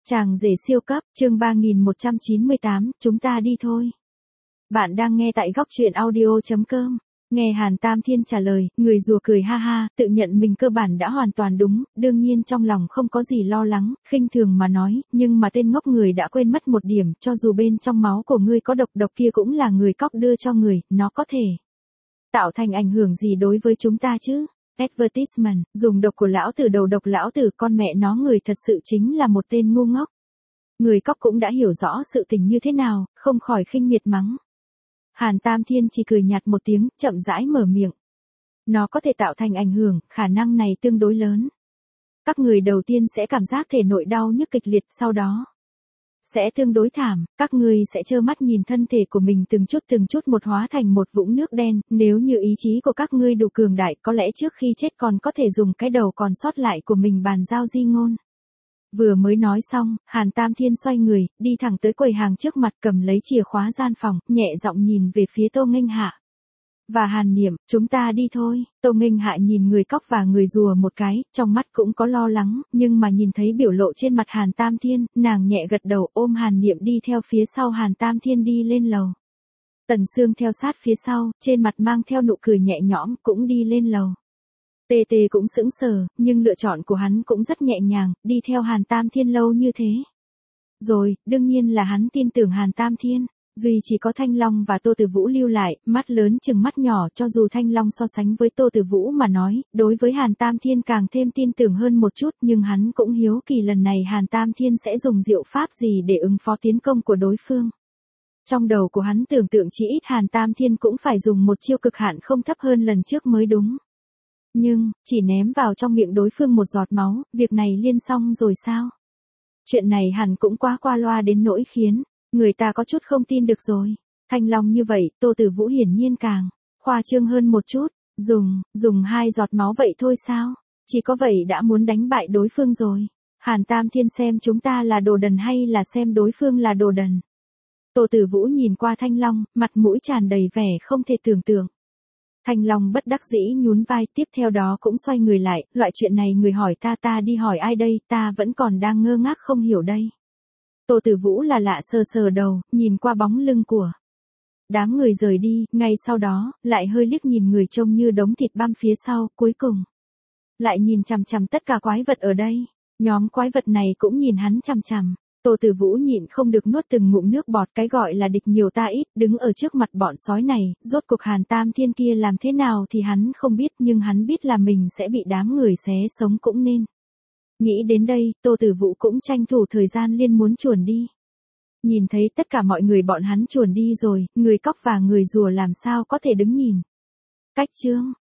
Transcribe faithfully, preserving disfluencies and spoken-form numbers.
Chàng rể siêu cấp, chương ba nghìn một trăm chín mươi tám, chúng ta đi thôi. Bạn đang nghe tại góc truyện audio chấm com. Nghe Hàn Tam Thiên trả lời, người rùa cười ha ha, tự nhận mình cơ bản đã hoàn toàn đúng, đương nhiên trong lòng không có gì lo lắng, khinh thường mà nói, nhưng mà tên ngốc người đã quên mất một điểm, cho dù bên trong máu của ngươi có độc, độc kia cũng là người cóc đưa cho người, nó có thể tạo thành ảnh hưởng gì đối với chúng ta chứ? Advertisement, dùng độc của lão tử đầu độc lão tử, con mẹ nó, người thật sự chính là một tên ngu ngốc. Người cóc cũng đã hiểu rõ sự tình như thế nào, không khỏi khinh miệt mắng. Hàn Tam Thiên chỉ cười nhạt một tiếng, chậm rãi mở miệng. Nó có thể tạo thành ảnh hưởng, khả năng này tương đối lớn. Các người đầu tiên sẽ cảm giác thể nội đau nhức kịch liệt, sau đó sẽ tương đối thảm, các ngươi sẽ trơ mắt nhìn thân thể của mình từng chút từng chút một hóa thành một vũng nước đen, nếu như ý chí của các ngươi đủ cường đại, có lẽ trước khi chết còn có thể dùng cái đầu còn sót lại của mình bàn giao di ngôn. Vừa mới nói xong, Hàn Tam Thiên xoay người, đi thẳng tới quầy hàng trước mặt, cầm lấy chìa khóa gian phòng, nhẹ giọng nhìn về phía Tô Nghênh Hạ và Hàn Niệm, chúng ta đi thôi. Tô Nghênh Hạ nhìn người cóc và người rùa một cái, trong mắt cũng có lo lắng, nhưng mà nhìn thấy biểu lộ trên mặt Hàn Tam Thiên, nàng nhẹ gật đầu, ôm Hàn Niệm đi theo phía sau Hàn Tam Thiên đi lên lầu. Tần Sương theo sát phía sau, trên mặt mang theo nụ cười nhẹ nhõm, cũng đi lên lầu. Tê Tê cũng sững sờ, nhưng lựa chọn của hắn cũng rất nhẹ nhàng, đi theo Hàn Tam Thiên lâu như thế. Rồi, đương nhiên là hắn tin tưởng Hàn Tam Thiên. Duy chỉ có Thanh Long và Tô Tử Vũ lưu lại, mắt lớn chừng mắt nhỏ, cho dù Thanh Long so sánh với Tô Tử Vũ mà nói, đối với Hàn Tam Thiên càng thêm tin tưởng hơn một chút, nhưng hắn cũng hiếu kỳ lần này Hàn Tam Thiên sẽ dùng diệu pháp gì để ứng phó tiến công của đối phương. Trong đầu của hắn tưởng tượng chỉ ít Hàn Tam Thiên cũng phải dùng một chiêu cực hạn không thấp hơn lần trước mới đúng. Nhưng, chỉ ném vào trong miệng đối phương một giọt máu, việc này liên xong rồi sao? Chuyện này hẳn cũng quá qua loa đến nỗi khiến người ta có chút không tin được rồi. Thanh Long như vậy, Tô Tử Vũ hiển nhiên càng khoa trương hơn một chút, dùng, dùng hai giọt máu vậy thôi sao? Chỉ có vậy đã muốn đánh bại đối phương rồi. Hàn Tam Thiên xem chúng ta là đồ đần hay là xem đối phương là đồ đần? Tô Tử Vũ nhìn qua Thanh Long, mặt mũi tràn đầy vẻ không thể tưởng tượng. Thanh Long bất đắc dĩ nhún vai, tiếp theo đó cũng xoay người lại, loại chuyện này người hỏi ta, ta đi hỏi ai đây, ta vẫn còn đang ngơ ngác không hiểu đây. Tô Tử Vũ là lạ sờ sờ đầu, nhìn qua bóng lưng của đám người rời đi, ngay sau đó, lại hơi liếc nhìn người trông như đống thịt băm phía sau, cuối cùng lại nhìn chằm chằm tất cả quái vật ở đây. Nhóm quái vật này cũng nhìn hắn chằm chằm. Tô Tử Vũ nhịn không được nuốt từng ngụm nước bọt, cái gọi là địch nhiều ta ít, đứng ở trước mặt bọn sói này, rốt cuộc Hàn Tam Thiên kia làm thế nào thì hắn không biết, nhưng hắn biết là mình sẽ bị đám người xé sống cũng nên. Nghĩ đến đây, Tô Tử Vũ cũng tranh thủ thời gian liên muốn chuồn đi. Nhìn thấy tất cả mọi người bọn hắn chuồn đi rồi, người cóc và người rùa làm sao có thể đứng nhìn. Cách chương